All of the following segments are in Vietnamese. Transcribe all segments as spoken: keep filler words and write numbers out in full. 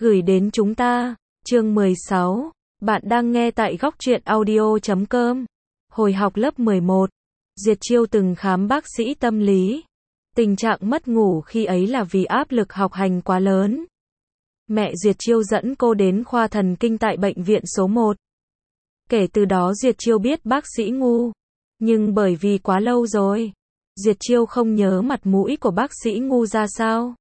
gửi đến chúng ta. Chương mười sáu. Bạn đang nghe tại góc truyện audio chấm com. Hồi học lớp mười một, Diệt Chiêu từng khám bác sĩ tâm lý. Tình trạng mất ngủ khi ấy là vì áp lực học hành quá lớn. Mẹ Diệt Chiêu dẫn cô đến khoa thần kinh tại bệnh viện số một. Kể từ đó Diệt Chiêu biết bác sĩ ngu. Nhưng bởi vì quá lâu rồi, Diệt Chiêu không nhớ mặt mũi của bác sĩ ngu ra sao.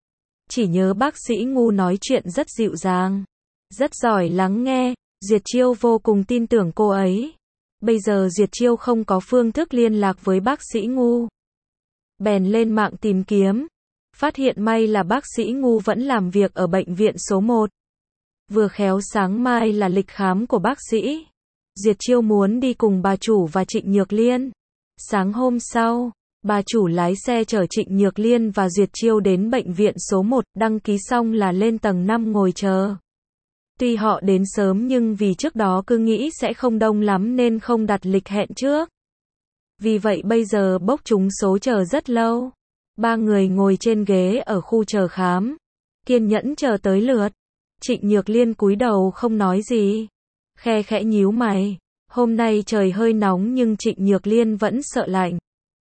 Chỉ nhớ bác sĩ ngu nói chuyện rất dịu dàng, rất giỏi lắng nghe. Diệt Chiêu vô cùng tin tưởng cô ấy. Bây giờ Diệt Chiêu không có phương thức liên lạc với bác sĩ ngu. Bèn lên mạng tìm kiếm. Phát hiện may là bác sĩ ngu vẫn làm việc ở bệnh viện số một. Vừa khéo sáng mai là lịch khám của bác sĩ. Diệt Chiêu muốn đi cùng bà chủ và Trịnh Nhược Liên. Sáng hôm sau, bà chủ lái xe chở Trịnh Nhược Liên và Diệt Chiêu đến bệnh viện số một, đăng ký xong là lên tầng năm ngồi chờ. Tuy họ đến sớm nhưng vì trước đó cứ nghĩ sẽ không đông lắm nên không đặt lịch hẹn trước. Vì vậy bây giờ bốc trúng số chờ rất lâu. Ba người ngồi trên ghế ở khu chờ khám, kiên nhẫn chờ tới lượt. Trịnh Nhược Liên cúi đầu không nói gì, khe khẽ nhíu mày. Hôm nay trời hơi nóng nhưng Trịnh Nhược Liên vẫn sợ lạnh.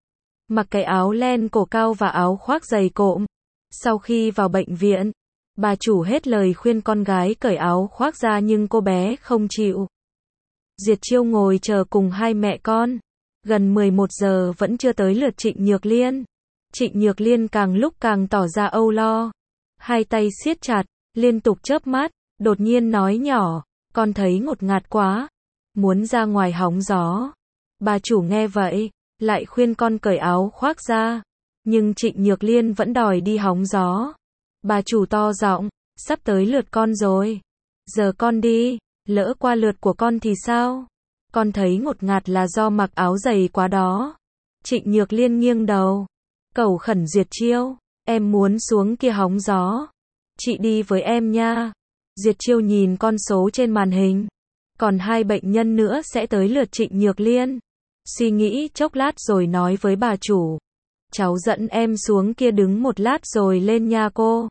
Mặc cái áo len cổ cao và áo khoác dày cộm. Sau khi vào bệnh viện, bà chủ hết lời khuyên con gái cởi áo khoác ra nhưng cô bé không chịu. Diệt Chiêu ngồi chờ cùng hai mẹ con. Gần mười một giờ vẫn chưa tới lượt Trịnh Nhược Liên. Trịnh Nhược Liên càng lúc càng tỏ ra âu lo. Hai tay siết chặt, liên tục chớp mắt, đột nhiên nói nhỏ, con thấy ngột ngạt quá, muốn ra ngoài hóng gió. Bà chủ nghe vậy, lại khuyên con cởi áo khoác ra. Nhưng Trịnh Nhược Liên vẫn đòi đi hóng gió. Bà chủ to giọng, sắp tới lượt con rồi. Giờ con đi, lỡ qua lượt của con thì sao? Con thấy ngột ngạt là do mặc áo dày quá đó. Trịnh Nhược Liên nghiêng đầu, cầu khẩn Diệt Chiêu, em muốn xuống kia hóng gió. Chị đi với em nha. Diệt Chiêu nhìn con số trên màn hình. Còn hai bệnh nhân nữa sẽ tới lượt Trịnh Nhược Liên. Suy nghĩ chốc lát rồi nói với bà chủ. Cháu dẫn em xuống kia đứng một lát rồi lên nha cô.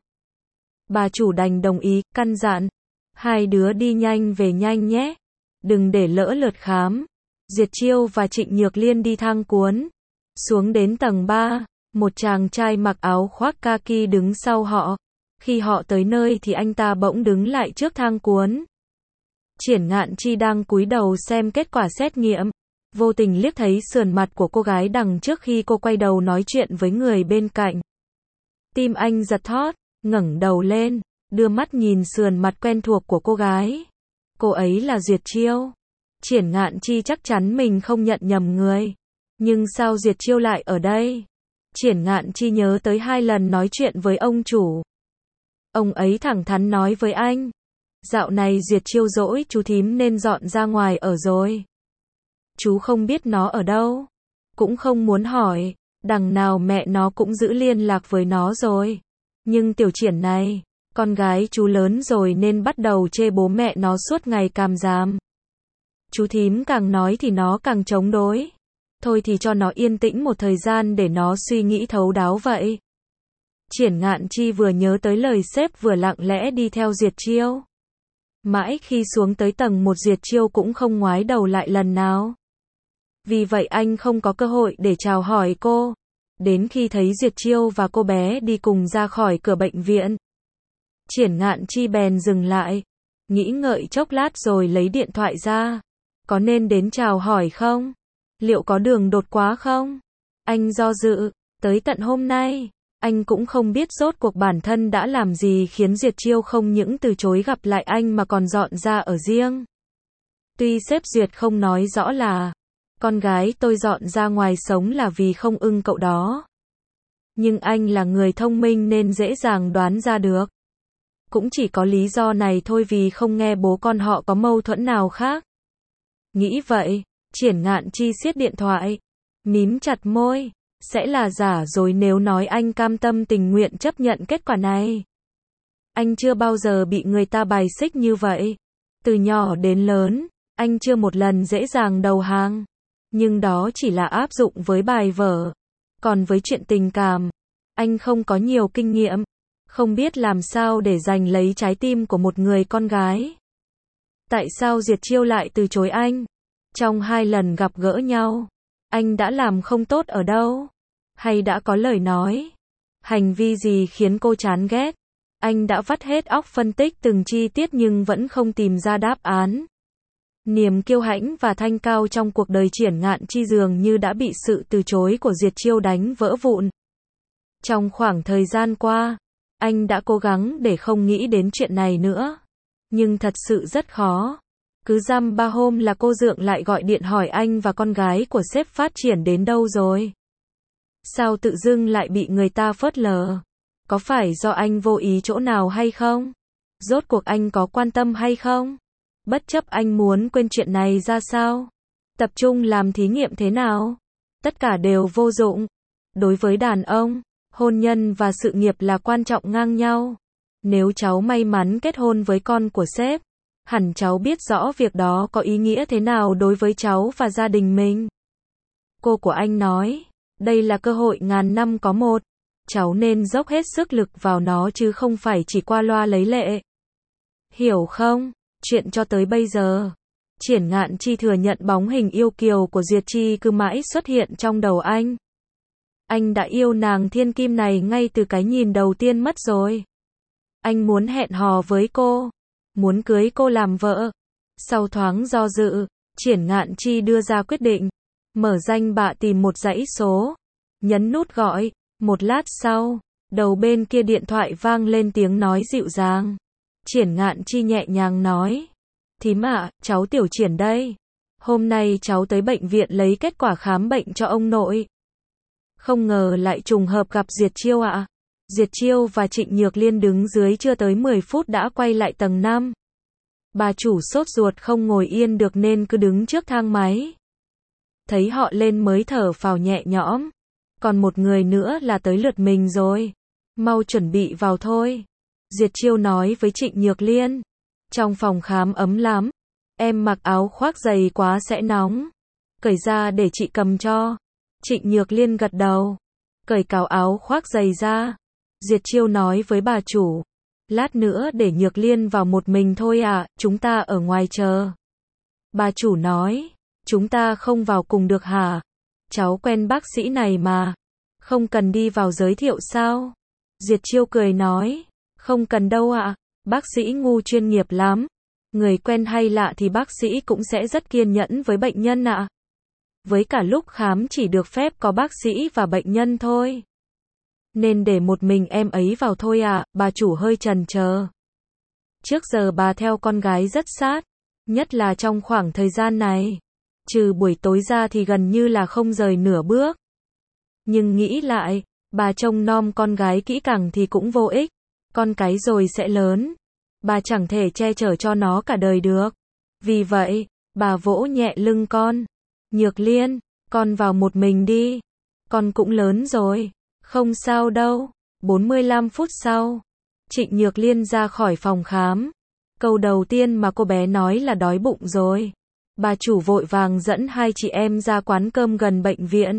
Bà chủ đành đồng ý, căn dặn. Hai đứa đi nhanh về nhanh nhé. Đừng để lỡ lượt khám. Diệt Chiêu và Trịnh Nhược Liên đi thang cuốn. Xuống đến tầng ba, một chàng trai mặc áo khoác kaki đứng sau họ. Khi họ tới nơi thì anh ta bỗng đứng lại trước thang cuốn. Triển Ngạn Chi đang cúi đầu xem kết quả xét nghiệm. Vô tình liếc thấy sườn mặt của cô gái đằng trước khi cô quay đầu nói chuyện với người bên cạnh. Tim anh giật thót, ngẩng đầu lên, đưa mắt nhìn sườn mặt quen thuộc của cô gái. Cô ấy là Diệt Chiêu. Triển Ngạn Chi chắc chắn mình không nhận nhầm người. Nhưng sao Diệt Chiêu lại ở đây? Triển Ngạn Chi nhớ tới hai lần nói chuyện với ông chủ. Ông ấy thẳng thắn nói với anh. Dạo này Diệt Chiêu dỗi chú thím nên dọn ra ngoài ở rồi. Chú không biết nó ở đâu. Cũng không muốn hỏi. Đằng nào mẹ nó cũng giữ liên lạc với nó rồi. Nhưng tiểu Triển này, con gái chú lớn rồi nên bắt đầu chê bố mẹ nó suốt ngày càm ràm. Chú thím càng nói thì nó càng chống đối. Thôi thì cho nó yên tĩnh một thời gian để nó suy nghĩ thấu đáo vậy. Triển Ngạn Chi vừa nhớ tới lời sếp vừa lặng lẽ đi theo Diệt Chiêu. Mãi khi xuống tới tầng một Diệt Chiêu cũng không ngoái đầu lại lần nào. Vì vậy anh không có cơ hội để chào hỏi cô. Đến khi thấy Diệt Chiêu và cô bé đi cùng ra khỏi cửa bệnh viện, Triển Ngạn Chi bèn dừng lại, nghĩ ngợi chốc lát rồi lấy điện thoại ra. Có nên đến chào hỏi không? Liệu có đường đột quá không? Anh do dự, tới tận hôm nay, anh cũng không biết rốt cuộc bản thân đã làm gì khiến Diệt Chiêu không những từ chối gặp lại anh mà còn dọn ra ở riêng. Tuy sếp Duyệt không nói rõ là con gái tôi dọn ra ngoài sống là vì không ưng cậu đó. Nhưng anh là người thông minh nên dễ dàng đoán ra được. Cũng chỉ có lý do này thôi vì không nghe bố con họ có mâu thuẫn nào khác. Nghĩ vậy, Triển Ngạn Chi siết điện thoại, mím chặt môi, sẽ là giả rồi nếu nói anh cam tâm tình nguyện chấp nhận kết quả này. Anh chưa bao giờ bị người ta bài xích như vậy. Từ nhỏ đến lớn, anh chưa một lần dễ dàng đầu hàng. Nhưng đó chỉ là áp dụng với bài vở. Còn với chuyện tình cảm, anh không có nhiều kinh nghiệm. không biết làm sao để giành lấy trái tim của một người con gái. Tại sao Diệt Chiêu lại từ chối anh? Trong hai lần gặp gỡ nhau, anh đã làm không tốt ở đâu? Hay đã có lời nói, hành vi gì khiến cô chán ghét? Anh đã vắt hết óc phân tích từng chi tiết nhưng vẫn không tìm ra đáp án. Niềm kiêu hãnh và thanh cao trong cuộc đời Triển Ngạn Chi dường như đã bị sự từ chối của Diệt Chiêu đánh vỡ vụn. Trong khoảng thời gian qua, anh đã cố gắng để không nghĩ đến chuyện này nữa. Nhưng thật sự rất khó. Cứ dăm ba hôm là cô Dượng lại gọi điện hỏi anh và con gái của sếp phát triển đến đâu rồi. Sao tự dưng lại bị người ta phớt lờ? Có phải do anh vô ý chỗ nào hay không? Rốt cuộc anh có quan tâm hay không? Bất chấp anh muốn quên chuyện này ra sao? Tập trung làm thí nghiệm thế nào? Tất cả đều vô dụng. Đối với đàn ông, hôn nhân và sự nghiệp là quan trọng ngang nhau. Nếu cháu may mắn kết hôn với con của sếp, hẳn cháu biết rõ việc đó có ý nghĩa thế nào đối với cháu và gia đình mình. Cô của anh nói, đây là cơ hội ngàn năm có một. Cháu nên dốc hết sức lực vào nó chứ không phải chỉ qua loa lấy lệ. Hiểu không? Chuyện cho tới bây giờ, Triển Ngạn Chi thừa nhận bóng hình yêu kiều của Duyệt Chi cứ mãi xuất hiện trong đầu anh. Anh đã yêu nàng thiên kim này ngay từ cái nhìn đầu tiên mất rồi. Anh muốn hẹn hò với cô, muốn cưới cô làm vợ. Sau thoáng do dự, Triển Ngạn Chi đưa ra quyết định, mở danh bạ tìm một dãy số, nhấn nút gọi. Một lát sau, đầu bên kia điện thoại vang lên tiếng nói dịu dàng. Triển Ngạn Chi nhẹ nhàng nói, thím ạ, cháu Tiểu Triển đây. Hôm nay cháu tới bệnh viện lấy kết quả khám bệnh cho ông nội. Không ngờ lại trùng hợp gặp Diệt Chiêu ạ. Diệt Chiêu và Trịnh Nhược Liên đứng dưới chưa tới mười phút đã quay lại tầng năm. Bà chủ sốt ruột không ngồi yên được nên cứ đứng trước thang máy. Thấy họ lên mới thở phào nhẹ nhõm. Còn một người nữa là tới lượt mình rồi. Mau chuẩn bị vào thôi. Diệt Chiêu nói với Trịnh Nhược Liên. Trong phòng khám ấm lắm. Em mặc áo khoác dày quá sẽ nóng. Cởi ra để chị cầm cho. Trịnh Nhược Liên gật đầu. Cởi cào áo khoác dày ra. Diệt Chiêu nói với bà chủ. Lát nữa để Nhược Liên vào một mình thôi à, chúng ta ở ngoài chờ. Bà chủ nói. Chúng ta không vào cùng được hả? Cháu quen bác sĩ này mà. Không cần đi vào giới thiệu sao? Diệt Chiêu cười nói. Không cần đâu ạ. Bác sĩ ngu chuyên nghiệp lắm. Người quen hay lạ thì bác sĩ cũng sẽ rất kiên nhẫn với bệnh nhân ạ. Với cả lúc khám chỉ được phép có bác sĩ và bệnh nhân thôi. Nên để một mình em ấy vào thôi ạ. Bà chủ hơi chần chờ. Trước giờ bà theo con gái rất sát. Nhất là trong khoảng thời gian này. Trừ buổi tối ra thì gần như là không rời nửa bước. Nhưng nghĩ lại, bà trông nom con gái kỹ càng thì cũng vô ích. Con cái rồi sẽ lớn. Bà chẳng thể che chở cho nó cả đời được. Vì vậy, bà vỗ nhẹ lưng con. Nhược Liên, con vào một mình đi. Con cũng lớn rồi. Không sao đâu. bốn mươi lăm phút sau, Trịnh Nhược Liên ra khỏi phòng khám. Câu đầu tiên mà cô bé nói là đói bụng rồi. Bà chủ vội vàng dẫn hai chị em ra quán cơm gần bệnh viện.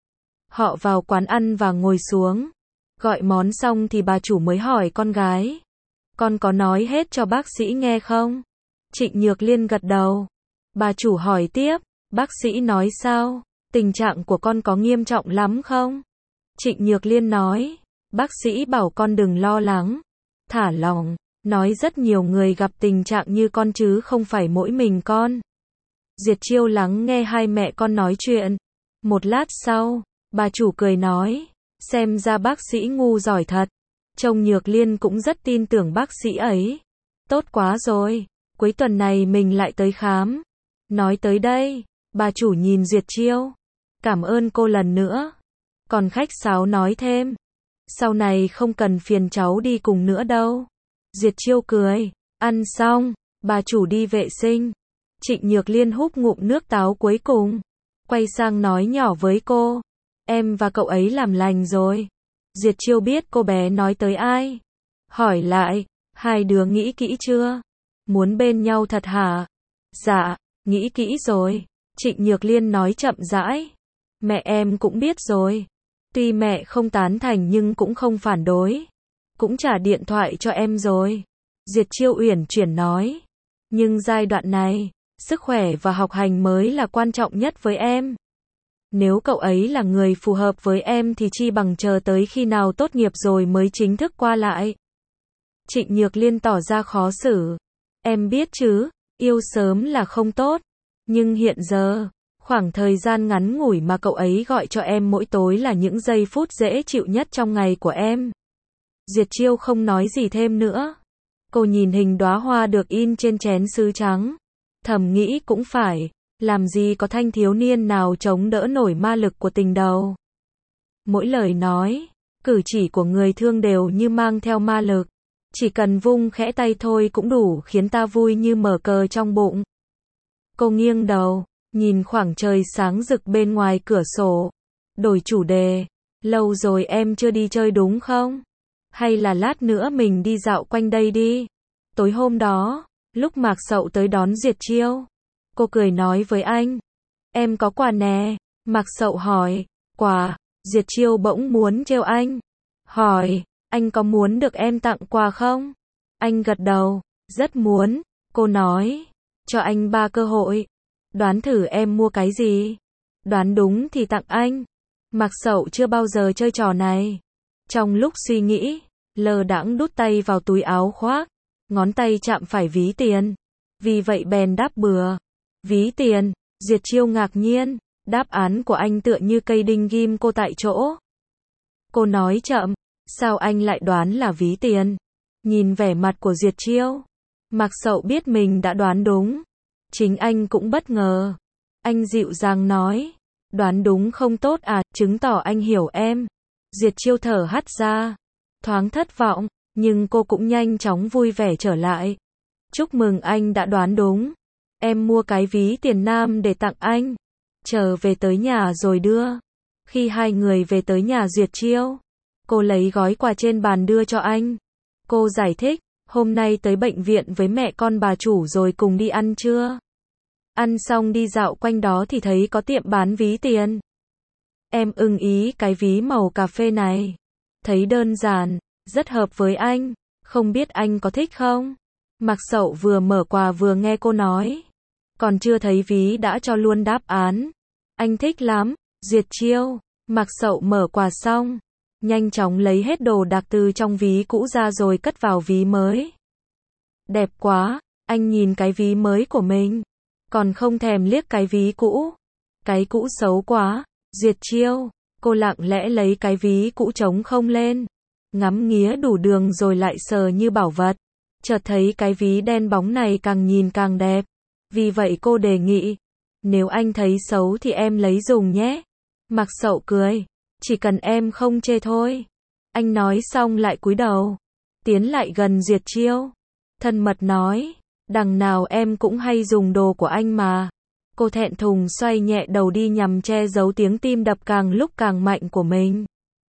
Họ vào quán ăn và ngồi xuống. Gọi món xong thì bà chủ mới hỏi con gái. Con có nói hết cho bác sĩ nghe không? Trịnh Nhược Liên gật đầu. Bà chủ hỏi tiếp. Bác sĩ nói sao? Tình trạng của con có nghiêm trọng lắm không? Trịnh Nhược Liên nói. Bác sĩ bảo con đừng lo lắng. Thả lỏng. Nói rất nhiều người gặp tình trạng như con chứ không phải mỗi mình con. Diệt Chiêu lắng nghe hai mẹ con nói chuyện. Một lát sau, bà chủ cười nói. Xem ra bác sĩ ngu giỏi thật. Trông Nhược Liên cũng rất tin tưởng bác sĩ ấy. Tốt quá rồi. Cuối tuần này mình lại tới khám. Nói tới đây, bà chủ nhìn Diệt Chiêu. Cảm ơn cô lần nữa. Còn khách sáo nói thêm. Sau này không cần phiền cháu đi cùng nữa đâu. Diệt Chiêu cười. Ăn xong, bà chủ đi vệ sinh. Trịnh Nhược Liên húp ngụm nước táo cuối cùng. Quay sang nói nhỏ với cô. Em và cậu ấy làm lành rồi. Diệt Chiêu biết cô bé nói tới ai. Hỏi lại. Hai đứa nghĩ kỹ chưa? Muốn bên nhau thật hả? Dạ, nghĩ kỹ rồi. Trịnh Nhược Liên nói chậm rãi. Mẹ em cũng biết rồi. Tuy mẹ không tán thành nhưng cũng không phản đối. cũng trả điện thoại cho em rồi. Diệt Chiêu uyển chuyển nói. Nhưng giai đoạn này, sức khỏe và học hành mới là quan trọng nhất với em. Nếu cậu ấy là người phù hợp với em thì chi bằng chờ tới khi nào tốt nghiệp rồi mới chính thức qua lại. Trịnh Nhược Liên tỏ ra khó xử. Em biết chứ, yêu sớm là không tốt. Nhưng hiện giờ, khoảng thời gian ngắn ngủi mà cậu ấy gọi cho em mỗi tối là những giây phút dễ chịu nhất trong ngày của em. Diệt Chiêu không nói gì thêm nữa. Cô nhìn hình đóa hoa được in trên chén sứ trắng. Thầm nghĩ cũng phải, làm gì có thanh thiếu niên nào chống đỡ nổi ma lực của tình đầu. Mỗi lời nói, cử chỉ của người thương đều như mang theo ma lực. Chỉ cần vung khẽ tay thôi cũng đủ khiến ta vui như mở cờ trong bụng. Cô nghiêng đầu, nhìn khoảng trời sáng rực bên ngoài cửa sổ. Đổi chủ đề. Lâu rồi em chưa đi chơi đúng không? Hay là lát nữa mình đi dạo quanh đây đi. Tối hôm đó, lúc Mạc Sậu tới đón Diệt Chiêu, cô cười nói với anh. Em có quà nè. Mạc Sậu hỏi. Quà? Diệt Chiêu bỗng muốn trêu anh. Hỏi, anh có muốn được em tặng quà không? Anh gật đầu. Rất muốn. Cô nói. Cho anh ba cơ hội. Đoán thử em mua cái gì? Đoán đúng thì tặng anh. Mạc Sậu chưa bao giờ chơi trò này. Trong lúc suy nghĩ, lơ đãng đút tay vào túi áo khoác. Ngón tay chạm phải ví tiền. Vì vậy bèn đáp bừa. Ví tiền. Diệt Chiêu ngạc nhiên. Đáp án của anh tựa như cây đinh ghim cô tại chỗ. Cô nói chậm. Sao anh lại đoán là ví tiền? Nhìn vẻ mặt của Diệt Chiêu, Mạc Sậu biết mình đã đoán đúng. Chính anh cũng bất ngờ. Anh dịu dàng nói. Đoán đúng không tốt à, chứng tỏ anh hiểu em. Diệt Chiêu thở hắt ra. Thoáng thất vọng, nhưng cô cũng nhanh chóng vui vẻ trở lại. Chúc mừng anh đã đoán đúng. Em mua cái ví tiền nam để tặng anh. Chờ về tới nhà rồi đưa. Khi hai người về tới nhà Diệt Chiêu, cô lấy gói quà trên bàn đưa cho anh. Cô giải thích, hôm nay tới bệnh viện với mẹ con bà chủ rồi cùng đi ăn trưa. Ăn xong đi dạo quanh đó thì thấy có tiệm bán ví tiền. Em ưng ý cái ví màu cà phê này. Thấy đơn giản, rất hợp với anh. Không biết anh có thích không? Mạc Sậu vừa mở quà vừa nghe cô nói. Còn chưa thấy ví đã cho luôn đáp án. Anh thích lắm. Diệt Chiêu. Mạc Sậu mở quà xong, nhanh chóng lấy hết đồ đạc từ trong ví cũ ra rồi cất vào ví mới. Đẹp quá. Anh nhìn cái ví mới của mình, còn không thèm liếc cái ví cũ. Cái cũ xấu quá. Diệt Chiêu. Cô lặng lẽ lấy cái ví cũ trống không lên, ngắm nghía đủ đường rồi lại sờ như bảo vật. Chợt thấy cái ví đen bóng này càng nhìn càng đẹp. Vì vậy cô đề nghị. Nếu anh thấy xấu thì em lấy dùng nhé. Mạc Sậu cười. Chỉ cần em không chê thôi. Anh nói xong lại cúi đầu, tiến lại gần Diệt Chiêu. Thân mật nói. Đằng nào em cũng hay dùng đồ của anh mà. Cô thẹn thùng xoay nhẹ đầu đi nhằm che giấu tiếng tim đập càng lúc càng mạnh của mình.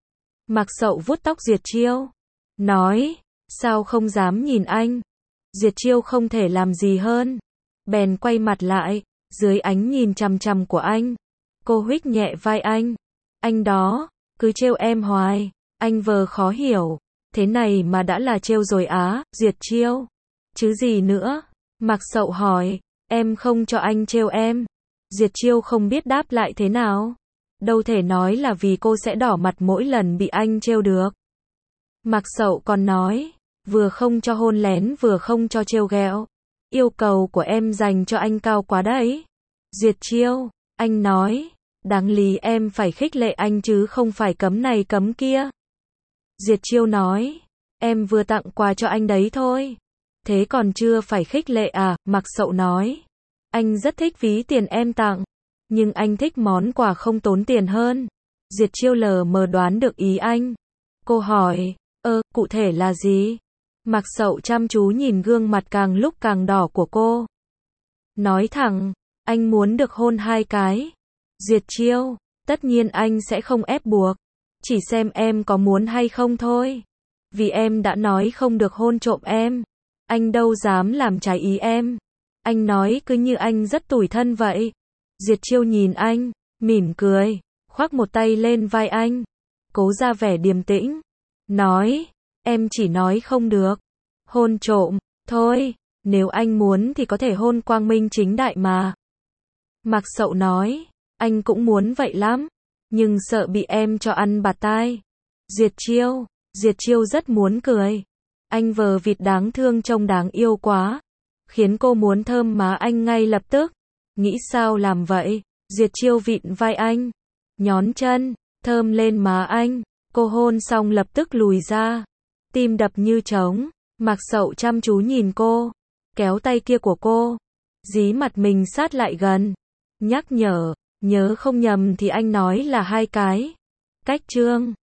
Mạc Sậu vuốt tóc Diệt Chiêu. Nói. Sao không dám nhìn anh? Diệt Chiêu không thể làm gì hơn. Bèn quay mặt lại, dưới ánh nhìn chằm chằm của anh. Cô huých nhẹ vai anh. Anh đó, cứ trêu em hoài. Anh vờ khó hiểu. Thế này mà đã là trêu rồi á, Diệt Chiêu. Chứ gì nữa? Mạc Sậu hỏi. Em không cho anh trêu em. Diệt Chiêu không biết đáp lại thế nào. Đâu thể nói là vì cô sẽ đỏ mặt mỗi lần bị anh trêu được. Mạc Sậu còn nói. Vừa không cho hôn lén vừa không cho trêu ghẹo. Yêu cầu của em dành cho anh cao quá đấy. Diệt Chiêu. Anh nói. Đáng lý em phải khích lệ anh chứ không phải cấm này cấm kia. Diệt Chiêu nói. Em vừa tặng quà cho anh đấy thôi. Thế còn chưa phải khích lệ à? Mạc Sậu nói. Anh rất thích ví tiền em tặng. Nhưng anh thích món quà không tốn tiền hơn. Diệt Chiêu lờ mờ đoán được ý anh. Cô hỏi. Ơ, cụ thể là gì? Mạc Sậu chăm chú nhìn gương mặt càng lúc càng đỏ của cô. Nói thẳng. Anh muốn được hôn hai cái. Diệt Chiêu. Tất nhiên anh sẽ không ép buộc. Chỉ xem em có muốn hay không thôi. Vì em đã nói không được hôn trộm em. Anh đâu dám làm trái ý em. Anh nói cứ như anh rất tủi thân vậy. Diệt Chiêu nhìn anh, mỉm cười, khoác một tay lên vai anh. Cố ra vẻ điềm tĩnh. Nói, Em chỉ nói không được. Hôn trộm, thôi, nếu anh muốn thì có thể hôn quang minh chính đại mà. Mạc Sậu nói, anh cũng muốn vậy lắm, nhưng sợ bị em cho ăn bạt tai. Duyệt Chiêu, Duyệt Chiêu rất muốn cười. Anh vờ vịt đáng thương trông đáng yêu quá, khiến cô muốn thơm má anh ngay lập tức. Nghĩ sao làm vậy? Duyệt Chiêu vịn vai anh, nhón chân, thơm lên má anh. Cô hôn xong lập tức lùi ra, tim đập như trống. Mạc Sậu chăm chú nhìn cô, kéo tay kia của cô, dí mặt mình sát lại gần, nhắc nhở, nhớ không nhầm thì anh nói là hai cái. Cách trương.